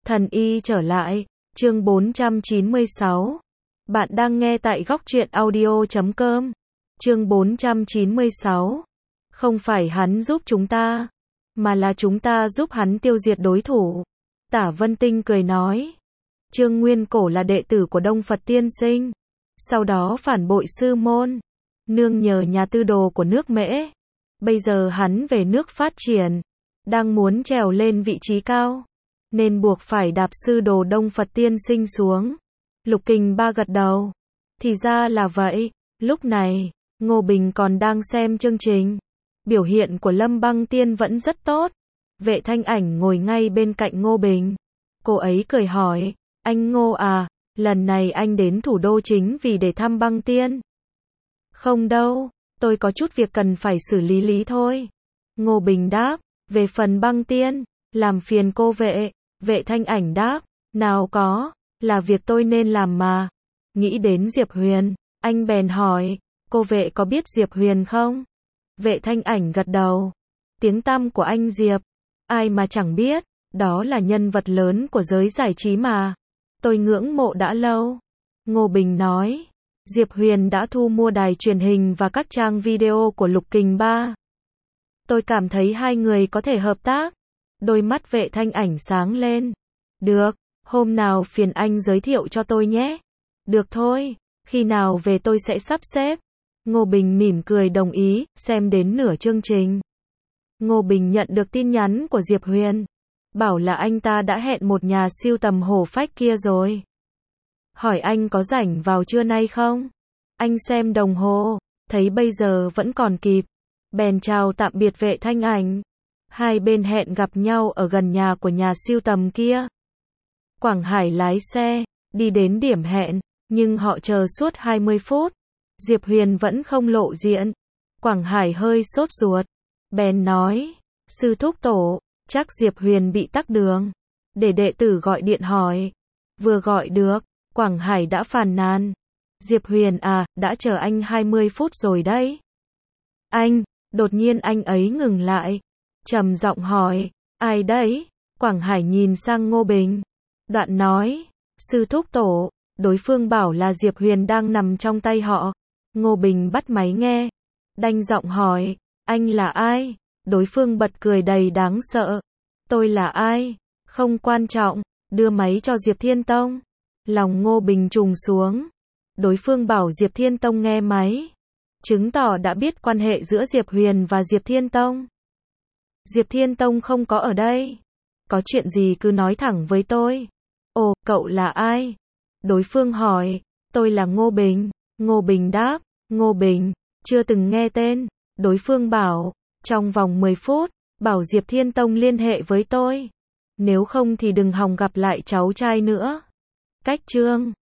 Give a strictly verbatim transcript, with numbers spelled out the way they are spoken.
Thần y trở lại, chương bốn trăm chín mươi sáu. Bạn đang nghe tại góc truyện audio chấm com. Chương bốn trăm chín mươi sáu. Không phải hắn giúp chúng ta, mà là chúng ta giúp hắn tiêu diệt đối thủ. Tả Vân Tinh cười nói. Trương Nguyên Cổ là đệ tử của Đông Phật Tiên Sinh, sau đó phản bội sư môn, nương nhờ nhà tư đồ của nước Mễ. Bây giờ hắn về nước phát triển, đang muốn trèo lên vị trí cao, nên buộc phải đạp sư đồ Đông Phật Tiên Sinh xuống. Lục Kình Ba gật đầu. Thì ra là vậy. Lúc này, Ngô Bình còn đang xem chương trình. Biểu hiện của Lâm Băng Tiên vẫn rất tốt. Vệ Thanh Ảnh ngồi ngay bên cạnh Ngô Bình. Cô ấy cười hỏi, anh Ngô à, lần này anh đến thủ đô chính vì để thăm Băng Tiên? Không đâu, tôi có chút việc cần phải xử lý lý thôi. Ngô Bình đáp, về phần Băng Tiên, làm phiền cô Vệ. Vệ Thanh Ảnh đáp, nào có, là việc tôi nên làm mà. Nghĩ đến Diệp Huyền, anh bèn hỏi, cô Vệ có biết Diệp Huyền không? Vệ Thanh Ảnh gật đầu. Tiếng tăm của anh Diệp, ai mà chẳng biết, đó là nhân vật lớn của giới giải trí mà. Tôi ngưỡng mộ đã lâu. Ngô Bình nói, Diệp Huyền đã thu mua đài truyền hình và các trang video của Lục Kình Ba. Tôi cảm thấy hai người có thể hợp tác. Đôi mắt Vệ Thanh Ảnh sáng lên. Được, hôm nào phiền anh giới thiệu cho tôi nhé. Được thôi, khi nào về tôi sẽ sắp xếp. Ngô Bình mỉm cười đồng ý, xem đến nửa chương trình. Ngô Bình nhận được tin nhắn của Diệp Huyền. Bảo là anh ta đã hẹn một nhà sưu tầm hổ phách kia rồi. Hỏi anh có rảnh vào trưa nay không? Anh xem đồng hồ, thấy bây giờ vẫn còn kịp. Bèn chào tạm biệt Vệ Thanh Ảnh. Hai bên hẹn gặp nhau ở gần nhà của nhà sưu tầm kia. Quảng Hải lái xe, đi đến điểm hẹn, nhưng họ chờ suốt hai mươi phút. Diệp Huyền vẫn không lộ diện. Quảng Hải hơi sốt ruột. Bèn nói, sư thúc tổ, chắc Diệp Huyền bị tắc đường. Để đệ tử gọi điện hỏi. Vừa gọi được, Quảng Hải đã phàn nàn. Diệp Huyền à, đã chờ anh hai mươi phút rồi đấy. Anh, đột nhiên anh ấy ngừng lại. Trầm giọng hỏi, ai đấy? Quảng Hải nhìn sang Ngô Bình. Đoạn nói, sư thúc tổ, đối phương bảo là Diệp Huyền đang nằm trong tay họ. Ngô Bình bắt máy nghe. Đanh giọng hỏi, anh là ai? Đối phương bật cười đầy đáng sợ. Tôi là ai? Không quan trọng, đưa máy cho Diệp Thiên Tông. Lòng Ngô Bình trùng xuống. Đối phương bảo Diệp Thiên Tông nghe máy, chứng tỏ đã biết quan hệ giữa Diệp Huyền và Diệp Thiên Tông. Diệp Thiên Tông không có ở đây. Có chuyện gì cứ nói thẳng với tôi. Ồ, cậu là ai? Đối phương hỏi. Tôi là Ngô Bình. Ngô Bình đáp. Ngô Bình, chưa từng nghe tên. Đối phương bảo, trong vòng mười phút, bảo Diệp Thiên Tông liên hệ với tôi. Nếu không thì đừng hòng gặp lại cháu trai nữa. Cách chương